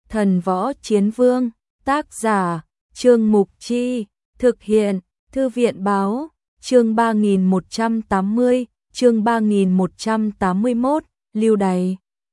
Thần Võ Chiến Vương, tác giả, Trương Mục Chi, thực hiện, Thư viện Báo, chương 3180, chương 3181, lưu đày.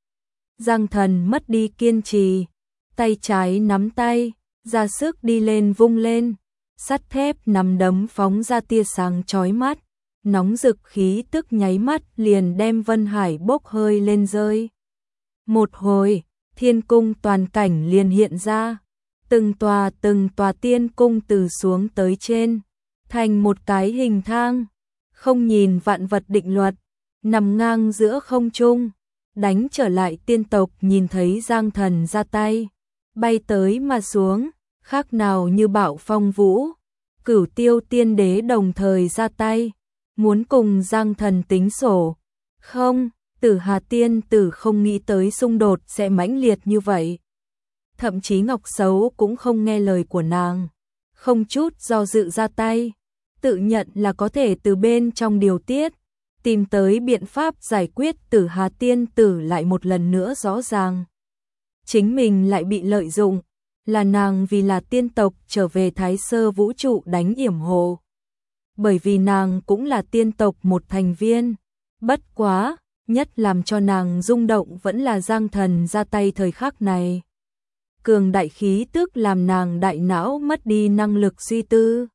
Giang Thần mất đi kiên trì, tay trái nắm tay, ra sức đi lên vung lên, sắt thép nắm đấm phóng ra tia sáng chói mắt, nóng rực khí tức nháy mắt liền đem Vân Hải bốc hơi lên rơi. Một hồi, thiên cung toàn cảnh liền hiện ra, từng tòa tiên cung từ xuống tới trên, thành một cái hình thang, không nhìn vạn vật định luật, nằm ngang giữa không trung, đánh trở lại tiên tộc nhìn thấy Giang Thần ra tay, bay tới mà xuống, khác nào như bão phong vũ. Cửu Tiêu Tiên Đế đồng thời ra tay, muốn cùng Giang Thần tính sổ. Không, Tử Hà Tiên Tử không nghĩ tới xung đột sẽ mãnh liệt như vậy. Thậm chí Ngọc Sấu cũng không nghe lời của nàng, không chút do dự ra tay, tự nhận là có thể từ bên trong điều tiết, tìm tới biện pháp giải quyết. Tử Hà Tiên Tử lại một lần nữa rõ ràng, chính mình lại bị lợi dụng, là nàng vì là tiên tộc trở về Thái Sơ vũ trụ đánh yểm hộ. Bởi vì nàng cũng là tiên tộc một thành viên, bất quá, nhất làm cho nàng rung động vẫn là Giang Thần ra tay thời khắc này. Cường đại khí tức làm nàng đại não mất đi năng lực suy tư.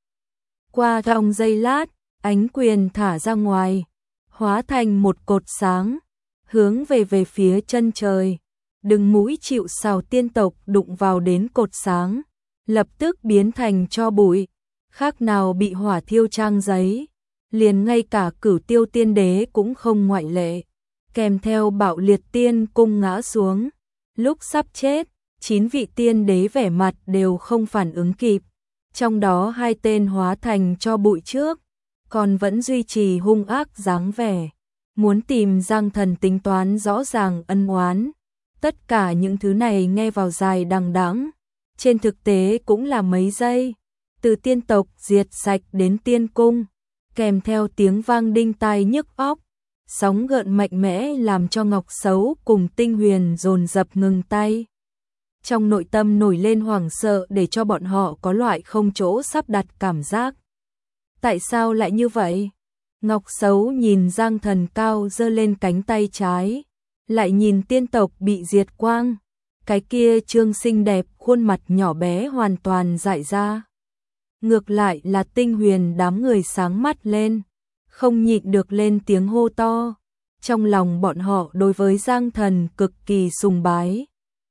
Qua trong giây lát, ánh quyền thả ra ngoài, hóa thành một cột sáng, hướng về phía chân trời. Đừng mũi chịu sào tiên tộc đụng vào đến cột sáng, lập tức biến thành tro bụi, khác nào bị hỏa thiêu trang giấy, liền ngay cả Cửu Tiêu Tiên Đế cũng không ngoại lệ, kèm theo bạo liệt tiên cung ngã xuống. Lúc sắp chết, 9 vị tiên đế vẻ mặt đều không phản ứng kịp, trong đó 2 tên hóa thành tro bụi trước, còn vẫn duy trì hung ác dáng vẻ, muốn tìm Giang Thần tính toán rõ ràng ân oán. Tất cả những thứ này nghe vào dài đằng đẵng, trên thực tế cũng là mấy giây, từ tiên tộc diệt sạch đến tiên cung, kèm theo tiếng vang đinh tai nhức óc, sóng gợn mạnh mẽ làm cho Ngọc Sấu cùng Tinh Huyền dồn dập ngừng tay. Trong nội tâm nổi lên hoảng sợ để cho bọn họ có loại không chỗ sắp đặt cảm giác. Tại sao lại như vậy? Ngọc Sấu nhìn Giang Thần cao giơ lên cánh tay trái, lại nhìn tiên tộc bị diệt quang, cái kia trương xinh đẹp khuôn mặt nhỏ bé hoàn toàn dại ra. Ngược lại là Tinh Huyền đám người sáng mắt lên, không nhịn được lên tiếng hô to. Trong lòng bọn họ đối với Giang Thần cực kỳ sùng bái.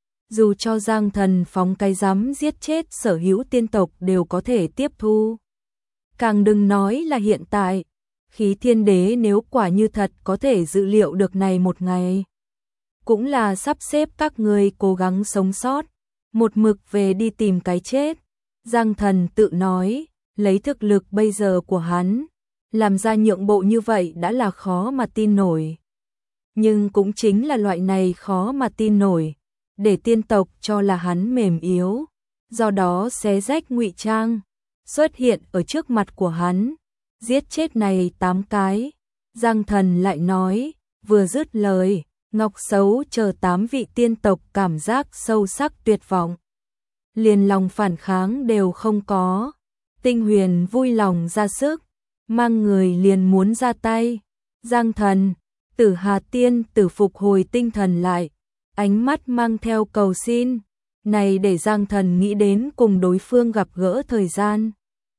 Dù cho Giang Thần phóng cái dám giết chết sở hữu tiên tộc đều có thể tiếp thu. Càng đừng nói là hiện tại, Khí Thiên Đế nếu quả như thật có thể dự liệu được này một ngày, cũng là sắp xếp các người cố gắng sống sót, một mực về đi tìm cái chết. Giang Thần tự nói, lấy thực lực bây giờ của hắn, làm ra nhượng bộ như vậy đã là khó mà tin nổi. Nhưng cũng chính là loại này khó mà tin nổi, để tiên tộc cho là hắn mềm yếu, do đó xé rách ngụy trang, xuất hiện ở trước mặt của hắn, giết chết này 8 cái. Giang Thần lại nói, vừa dứt lời, Ngọc Sấu chờ 8 vị tiên tộc cảm giác sâu sắc tuyệt vọng, liền lòng phản kháng đều không có. Tinh Huyền vui lòng ra sức, mang người liền muốn ra tay. Giang Thần, Tử Hà Tiên Tử phục hồi tinh thần lại, ánh mắt mang theo cầu xin, này để Giang Thần nghĩ đến cùng đối phương gặp gỡ thời gian.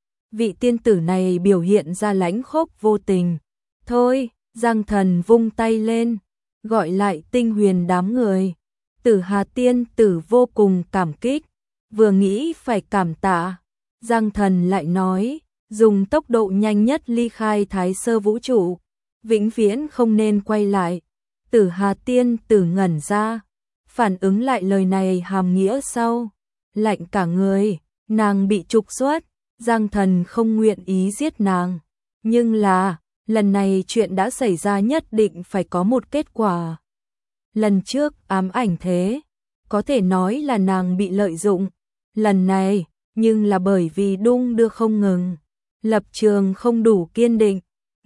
Vị tiên tử này biểu hiện ra lãnh khốc vô tình. Thôi, Giang Thần vung tay lên, gọi lại Tinh Huyền đám người. Tử Hà Tiên Tử vô cùng cảm kích, vừa nghĩ phải cảm tạ, Giang Thần lại nói, dùng tốc độ nhanh nhất ly khai Thái Sơ vũ trụ, vĩnh viễn không nên quay lại. Tử Hà Tiên Tử ngẩn ra, phản ứng lại lời này hàm nghĩa sau, lạnh cả người. Nàng bị trục xuất, Giang Thần không nguyện ý giết nàng, nhưng là, lần này chuyện đã xảy ra nhất định phải có một kết quả. Lần trước ám ảnh thế, có thể nói là nàng bị lợi dụng, lần này, nhưng là bởi vì đung đưa không ngừng, lập trường không đủ kiên định,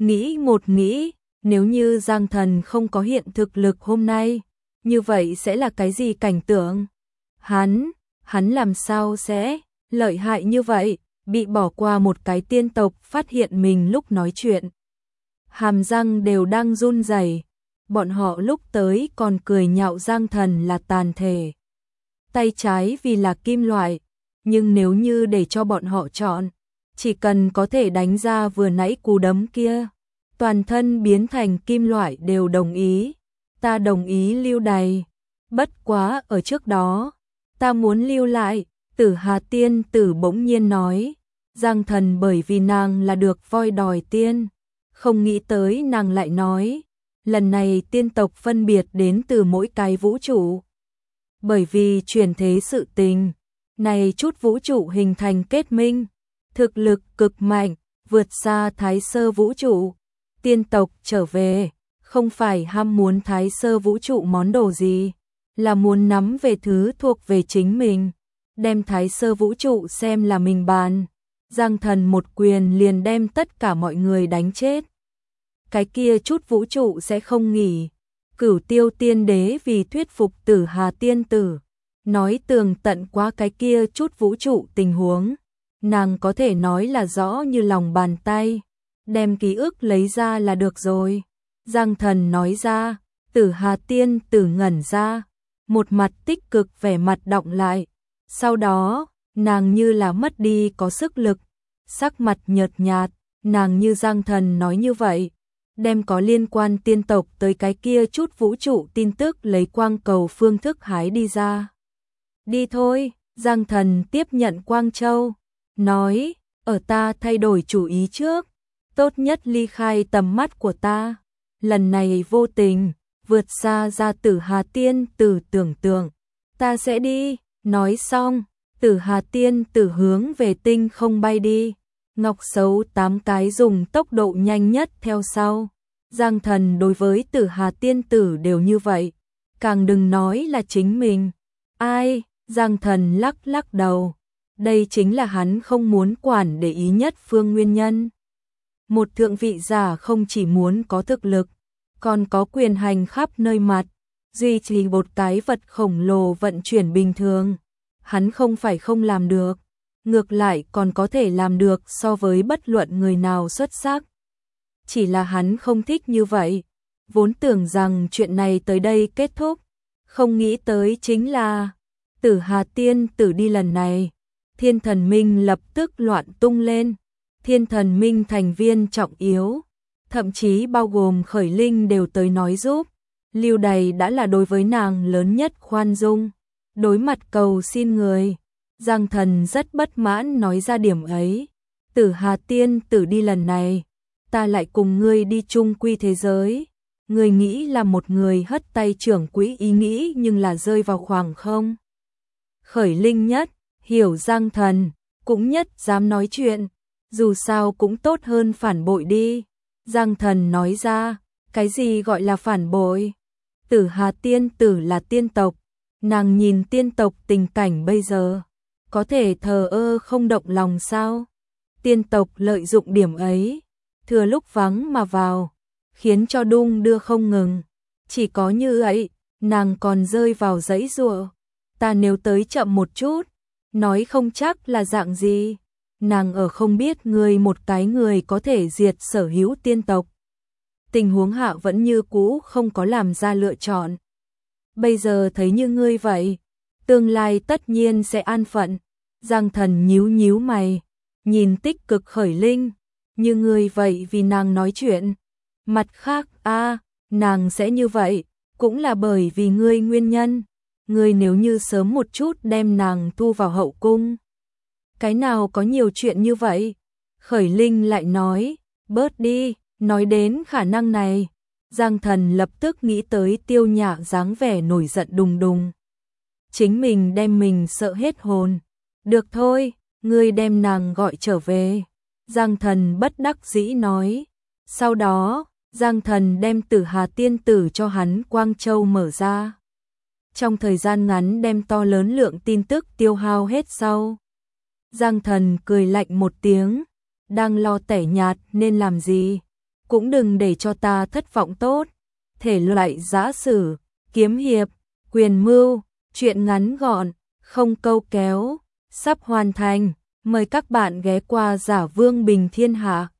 nghĩ, nếu như Giang Thần không có hiện thực lực hôm nay, như vậy sẽ là cái gì cảnh tượng? Hắn làm sao sẽ lợi hại như vậy, bị bỏ qua một cái tiên tộc phát hiện mình lúc nói chuyện. Hàm răng đều đang run rẩy. Bọn họ lúc tới còn cười nhạo Giang Thần là tàn thể. Tay trái vì là kim loại, nhưng nếu như để cho bọn họ chọn, chỉ cần có thể đánh ra vừa nãy cú đấm kia, toàn thân biến thành kim loại đều đồng ý. Ta đồng ý lưu đày. Bất quá ở trước đó, ta muốn lưu lại, Tử Hà tiên tử bỗng nhiên nói. Giang Thần bởi vì nàng là được voi đòi tiên, không nghĩ tới nàng lại nói, lần này tiên tộc phân biệt đến từ mỗi cái vũ trụ. Bởi vì chuyển thế sự tình, này chút vũ trụ hình thành kết minh, thực lực cực mạnh, vượt xa Thái Sơ vũ trụ. Tiên tộc trở về, không phải ham muốn Thái Sơ vũ trụ món đồ gì, là muốn nắm về thứ thuộc về chính mình, đem Thái Sơ vũ trụ xem là mình bàn. Giang Thần một quyền liền đem tất cả mọi người đánh chết. Cái kia chút vũ trụ sẽ không nghỉ. Cửu Tiêu tiên đế vì thuyết phục Tử Hà tiên tử, nói tường tận quá cái kia chút vũ trụ tình huống. Nàng có thể nói là rõ như lòng bàn tay, đem ký ức lấy ra là được rồi. Giang Thần nói ra, Tử Hà tiên tử ngẩn ra, một mặt tích cực vẻ mặt đọng lại. Sau đó, nàng như là mất đi có sức lực, sắc mặt nhợt nhạt, nàng như Giang Thần nói như vậy, đem có liên quan tiên tộc tới cái kia chút vũ trụ tin tức lấy quang cầu phương thức hái đi ra. Đi thôi, Giang Thần tiếp nhận Quang Châu, nói, ở ta thay đổi chủ ý trước, tốt nhất ly khai tầm mắt của ta. Lần này vô tình, vượt xa ra Tử Hà tiên tử tưởng tượng. Ta sẽ đi, nói xong, Tử Hà tiên tử hướng về tinh không bay đi. Ngọc Sấu 8 cái dùng tốc độ nhanh nhất theo sau. Giang Thần đối với Tử Hà tiên tử đều như vậy, càng đừng nói là chính mình. Ai? Giang Thần lắc lắc đầu. Đây chính là hắn không muốn quản để ý nhất phương nguyên nhân. Một thượng vị giả không chỉ muốn có thực lực, còn có quyền hành khắp nơi mặt, duy trì một cái vật khổng lồ vận chuyển bình thường. Hắn không phải không làm được, ngược lại còn có thể làm được so với bất luận người nào xuất sắc. Chỉ là hắn không thích như vậy, vốn tưởng rằng chuyện này tới đây kết thúc, không nghĩ tới chính là Tử Hà tiên tử đi lần này, Thiên Thần Minh lập tức loạn tung lên. Thiên Thần Minh thành viên trọng yếu, thậm chí bao gồm Khởi Linh đều tới nói giúp. Lưu Đày đã là đối với nàng lớn nhất khoan dung, đối mặt cầu xin người. Giang Thần rất bất mãn nói ra điểm ấy. Tử Hà tiên tử đi lần này, ta lại cùng ngươi đi chung quy thế giới. Ngươi nghĩ là một người hất tay trưởng quỹ ý nghĩ nhưng là rơi vào khoảng không. Khởi Linh nhất, hiểu Giang Thần, cũng nhất dám nói chuyện, dù sao cũng tốt hơn phản bội đi. Giang Thần nói ra, cái gì gọi là phản bội? Tử Hà tiên tử là tiên tộc, nàng nhìn tiên tộc tình cảnh bây giờ, có thể thờ ơ không động lòng sao? Tiên tộc lợi dụng điểm ấy, thừa lúc vắng mà vào, khiến cho đung đưa không ngừng. Chỉ có như vậy, nàng còn rơi vào dãy giụa. Ta nếu tới chậm một chút, nói không chắc là dạng gì. Nàng ở không biết người một cái người có thể diệt sở hữu tiên tộc. Tình huống hạ vẫn như cũ không có làm ra lựa chọn. Bây giờ thấy như ngươi vậy, tương lai tất nhiên sẽ an phận. Giang Thần nhíu nhíu mày, nhìn tích cực Khởi Linh, như ngươi vậy vì nàng nói chuyện. Mặt khác, nàng sẽ như vậy, cũng là bởi vì ngươi nguyên nhân. Ngươi nếu như sớm một chút đem nàng thu vào hậu cung. Cái nào có nhiều chuyện như vậy? Khởi Linh lại nói, bớt đi, nói đến khả năng này. Giang Thần lập tức nghĩ tới Tiêu Nhã dáng vẻ nổi giận đùng đùng. Chính mình đem mình sợ hết hồn. Được thôi, ngươi đem nàng gọi trở về. Giang Thần bất đắc dĩ nói. Sau đó, Giang Thần đem Tử Hà tiên tử cho hắn Quang Châu mở ra. Trong thời gian ngắn đem to lớn lượng tin tức tiêu hao hết sau. Giang Thần cười lạnh một tiếng, đang lo tẻ nhạt nên làm gì, cũng đừng để cho ta thất vọng tốt. Thể loại giã sử, kiếm hiệp, quyền mưu, chuyện ngắn gọn, không câu kéo, sắp hoàn thành. Mời các bạn ghé qua Giả Vương Bình Thiên Hạ.